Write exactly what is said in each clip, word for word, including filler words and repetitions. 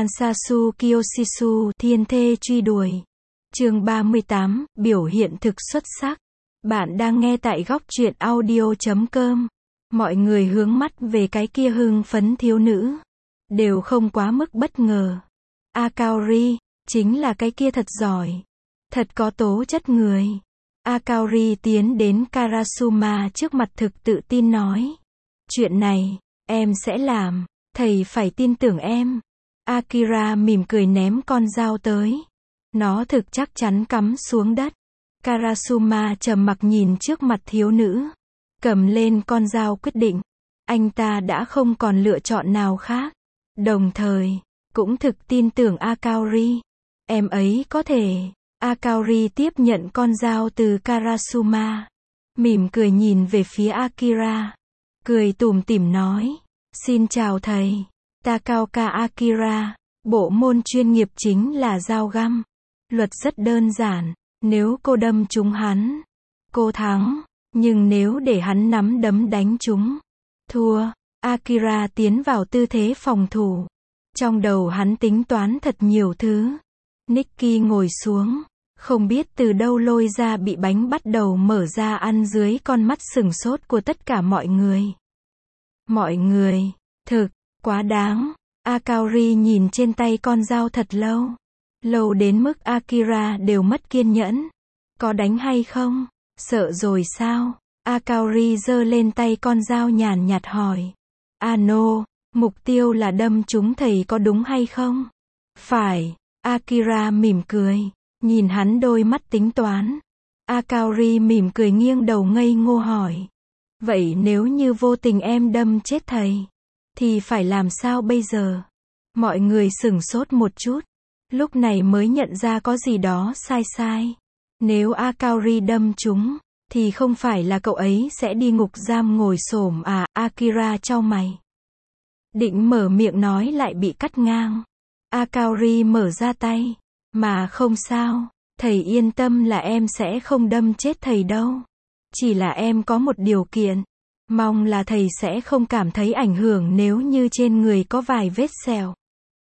Kansasu Kiyoshisu, thiên thê truy đuổi. Chương ba mươi tám, biểu hiện thực xuất sắc. Bạn đang nghe tại góc truyện audio chấm com. Mọi người hướng mắt về cái kia hưng phấn thiếu nữ. Đều không quá mức bất ngờ. Akaori, chính là cái kia thật giỏi. Thật có tố chất người. Akaori tiến đến Karasuma trước mặt thực tự tin nói. Chuyện này, em sẽ làm. Thầy phải tin tưởng em. Akira mỉm cười ném con dao tới. Nó thực chắc chắn cắm xuống đất. Karasuma trầm mặc nhìn trước mặt thiếu nữ. Cầm lên con dao quyết định. Anh ta đã không còn lựa chọn nào khác. Đồng thời, cũng thực tin tưởng Akaori. Em ấy có thể. Akaori tiếp nhận con dao từ Karasuma. Mỉm cười nhìn về phía Akira. Cười tủm tỉm nói. Xin chào thầy. Takaoka Akira. Bộ môn chuyên nghiệp chính là dao găm. Luật rất đơn giản. Nếu cô đâm trúng hắn, cô thắng. Nhưng nếu để hắn nắm đấm đánh trúng, thua. Akira tiến vào tư thế phòng thủ. Trong đầu hắn tính toán thật nhiều thứ. Nikki ngồi xuống. Không biết từ đâu lôi ra bị bánh bắt đầu mở ra ăn dưới con mắt sừng sốt của tất cả mọi người. Mọi người, thực, quá đáng. Akaori nhìn trên tay con dao thật lâu. Lâu đến mức Akira đều mất kiên nhẫn. Có đánh hay không? Sợ rồi sao? Akaori giơ lên tay con dao nhàn nhạt hỏi. Ano, mục tiêu là đâm trúng thầy có đúng hay không? Phải. Akira mỉm cười. Nhìn hắn đôi mắt tính toán. Akaori mỉm cười nghiêng đầu ngây ngô hỏi. Vậy nếu như vô tình em đâm chết thầy, thì phải làm sao bây giờ? Mọi người sửng sốt một chút. Lúc này mới nhận ra có gì đó sai sai. Nếu Akaori đâm trúng, thì không phải là cậu ấy sẽ đi ngục giam ngồi xổm à? Akira chau mày. Định mở miệng nói lại bị cắt ngang. Akaori mở ra tay. Mà không sao, thầy yên tâm là em sẽ không đâm chết thầy đâu. Chỉ là em có một điều kiện. Mong là thầy sẽ không cảm thấy ảnh hưởng nếu như trên người có vài vết sẹo.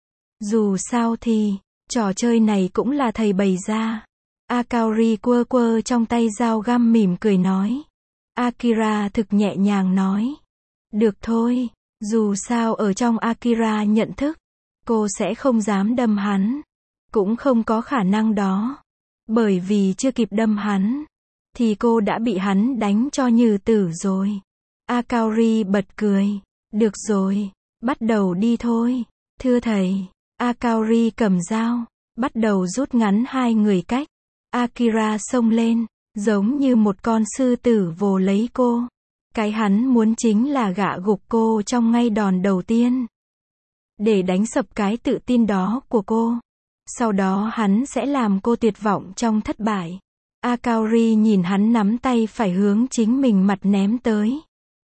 Dù sao thì, trò chơi này cũng là thầy bày ra. Akaori quơ quơ trong tay dao găm mỉm cười nói. Akira thực nhẹ nhàng nói. Được thôi, dù sao ở trong Akira nhận thức, cô sẽ không dám đâm hắn. Cũng không có khả năng đó. Bởi vì chưa kịp đâm hắn, thì cô đã bị hắn đánh cho như tử rồi. Akaori bật cười. Được rồi, bắt đầu đi thôi. Thưa thầy. Akaori cầm dao, bắt đầu rút ngắn hai người cách. Akira xông lên, giống như một con sư tử vồ lấy cô. Cái hắn muốn chính là gạ gục cô trong ngay đòn đầu tiên. Để đánh sập cái tự tin đó của cô. Sau đó hắn sẽ làm cô tuyệt vọng trong thất bại. Akaori nhìn hắn nắm tay phải hướng chính mình mặt ném tới.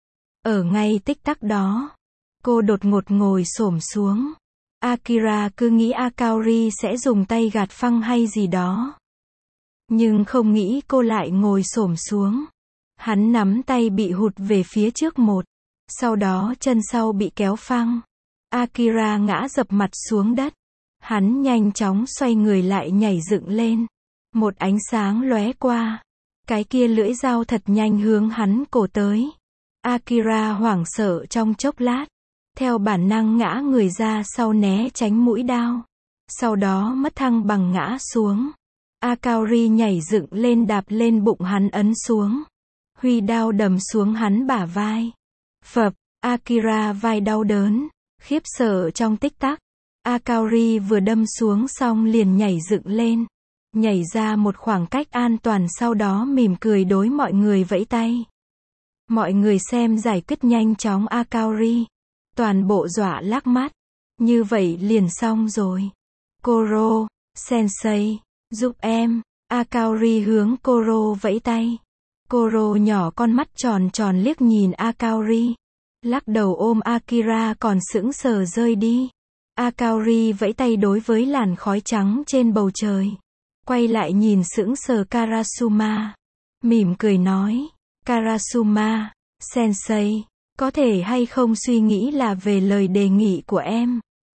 Ở ngay tích tắc đó, cô đột ngột ngồi xổm xuống. Akira cứ nghĩ Akaori sẽ dùng tay gạt phăng hay gì đó. Nhưng không nghĩ cô lại ngồi xổm xuống. Hắn nắm tay bị hụt về phía trước một. Sau đó chân sau bị kéo phăng. Akira ngã dập mặt xuống đất. Hắn nhanh chóng xoay người lại nhảy dựng lên. Một ánh sáng lóe qua. Cái kia lưỡi dao thật nhanh hướng hắn cổ tới. Akira hoảng sợ trong chốc lát. Theo bản năng ngã người ra sau né tránh mũi đao. Sau đó mất thăng bằng ngã xuống. Akaori nhảy dựng lên đạp lên bụng hắn ấn xuống. Huy đao đầm xuống hắn bả vai. Phập, Akira vai đau đớn. Khiếp sợ trong tích tắc. Akaori vừa đâm xuống xong liền nhảy dựng lên. Nhảy ra một khoảng cách an toàn sau đó mỉm cười đối mọi người vẫy tay. Mọi người xem giải quyết nhanh chóng Akaori. Toàn bộ dọa lác mắt. Như vậy liền xong rồi. Koro, sensei, giúp em. Akaori hướng Koro vẫy tay. Koro nhỏ con mắt tròn tròn liếc nhìn Akaori. Lắc đầu ôm Akira còn sững sờ rơi đi. Akaori vẫy tay đối với làn khói trắng trên bầu trời. Quay lại nhìn sững sờ Karasuma. Mỉm cười nói. Karasuma, sensei, có thể hay không suy nghĩ là về lời đề nghị của em.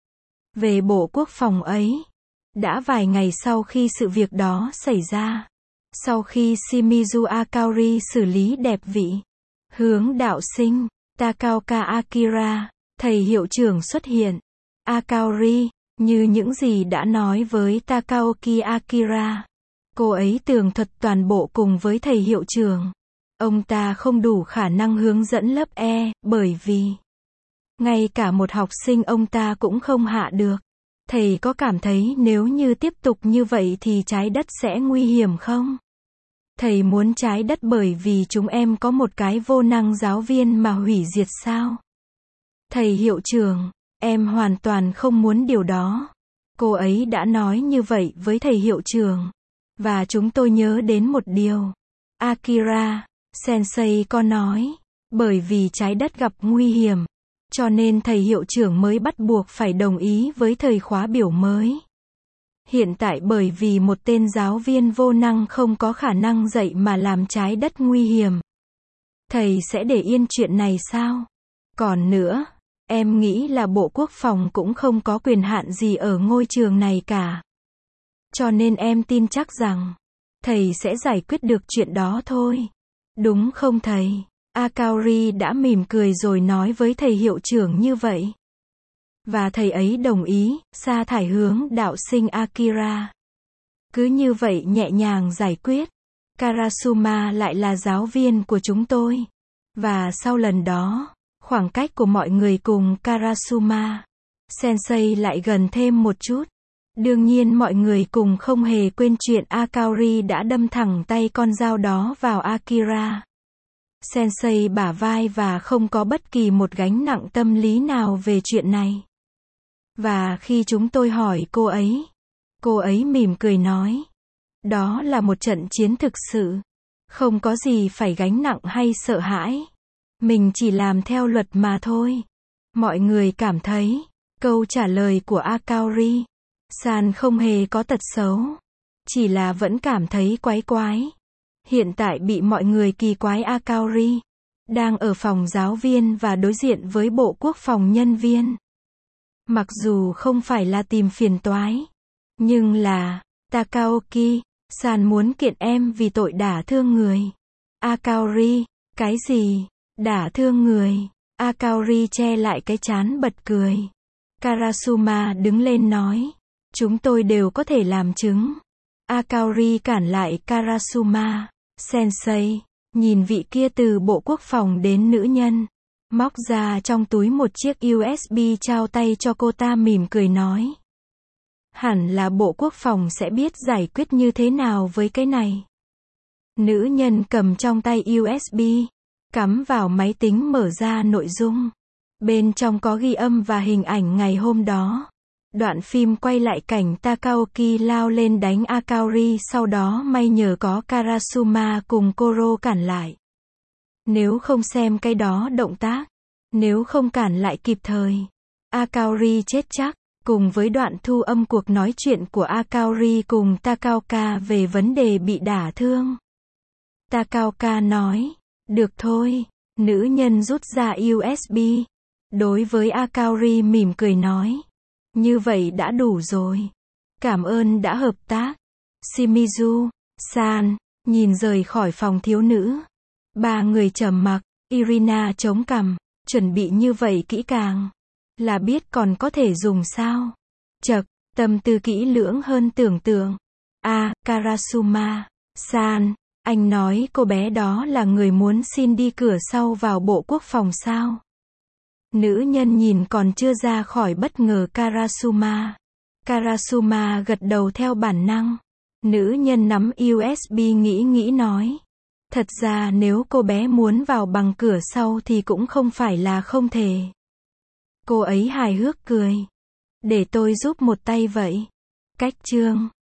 về Bộ Quốc phòng ấy. Đã vài ngày sau khi sự việc đó xảy ra, sau khi Shimizu Akaori xử lý đẹp vị hướng đạo sinh Takaoka Akira, thầy hiệu trưởng xuất hiện. Akaori, như những gì đã nói với Takaoki Akira, cô ấy tường thuật toàn bộ cùng với thầy hiệu trưởng. Ông ta không đủ khả năng hướng dẫn lớp E, bởi vì ngay cả một học sinh ông ta cũng không hạ được. Thầy có cảm thấy nếu như tiếp tục như vậy thì trái đất sẽ nguy hiểm không? Thầy muốn trái đất bởi vì chúng em có một cái vô năng giáo viên mà hủy diệt sao? Thầy hiệu trưởng, em hoàn toàn không muốn điều đó. Cô ấy đã nói như vậy với thầy hiệu trưởng. Và chúng tôi nhớ đến một điều. Akira, sensei có nói, bởi vì trái đất gặp nguy hiểm, cho nên thầy hiệu trưởng mới bắt buộc phải đồng ý với thời khóa biểu mới. Hiện tại bởi vì một tên giáo viên vô năng không có khả năng dạy mà làm trái đất nguy hiểm. Thầy sẽ để yên chuyện này sao? Còn nữa, em nghĩ là Bộ Quốc phòng cũng không có quyền hạn gì ở ngôi trường này cả. Cho nên em tin chắc rằng, thầy sẽ giải quyết được chuyện đó thôi. Đúng không thầy? Akaori đã mỉm cười rồi nói với thầy hiệu trưởng như vậy. Và thầy ấy đồng ý, sa thải hướng đạo sinh Akira. Cứ như vậy nhẹ nhàng giải quyết. Karasuma lại là giáo viên của chúng tôi. Và sau lần đó, khoảng cách của mọi người cùng Karasuma sensei lại gần thêm một chút. Đương nhiên mọi người cùng không hề quên chuyện Akaori đã đâm thẳng tay con dao đó vào Akira sensei bả vai và không có bất kỳ một gánh nặng tâm lý nào về chuyện này. Và khi chúng tôi hỏi cô ấy, cô ấy mỉm cười nói, đó là một trận chiến thực sự. Không có gì phải gánh nặng hay sợ hãi. Mình chỉ làm theo luật mà thôi. Mọi người cảm thấy, câu trả lời của Akaori san không hề có tật xấu. Chỉ là vẫn cảm thấy quái quái. Hiện tại bị mọi người kỳ quái Akaori đang ở phòng giáo viên và đối diện với Bộ Quốc phòng nhân viên. Mặc dù không phải là tìm phiền toái, nhưng là Takaoki san muốn kiện em vì tội đả thương người. Akaori, cái gì? Đả thương người? Akaori che lại cái trán bật cười. Karasuma đứng lên nói, chúng tôi đều có thể làm chứng. Akaori cản lại Karasuma, sensei, nhìn vị kia từ Bộ Quốc phòng đến nữ nhân, móc ra trong túi một chiếc u ét bê trao tay cho cô ta mỉm cười nói. Hẳn là Bộ Quốc phòng sẽ biết giải quyết như thế nào với cái này. Nữ nhân cầm trong tay u ét bê, cắm vào máy tính mở ra nội dung. Bên trong có ghi âm và hình ảnh ngày hôm đó. Đoạn phim quay lại cảnh Takaoki lao lên đánh Akaori, sau đó may nhờ có Karasuma cùng Koro cản lại. Nếu không xem cái đó động tác, nếu không cản lại kịp thời, Akaori chết chắc. Cùng với đoạn thu âm cuộc nói chuyện của Akaori cùng Takaoka về vấn đề bị đả thương. Takaoka nói, được thôi. Nữ nhân rút ra u ét bê. Đối với Akaori mỉm cười nói, như vậy đã đủ rồi. Cảm ơn đã hợp tác. Shimizu san nhìn rời khỏi phòng thiếu nữ. Ba người trầm mặc. Irina chống cằm, chuẩn bị như vậy kỹ càng, là biết còn có thể dùng sao? Chậc, tâm tư kỹ lưỡng hơn tưởng tượng. À, Karasuma san, anh nói cô bé đó là người muốn xin đi cửa sau vào Bộ Quốc phòng sao? Nữ nhân nhìn còn chưa ra khỏi bất ngờ Karasuma. Karasuma gật đầu theo bản năng. Nữ nhân nắm u ét bê nghĩ nghĩ nói. Thật ra nếu cô bé muốn vào bằng cửa sau thì cũng không phải là không thể. Cô ấy hài hước cười. Để tôi giúp một tay vậy. Cách chương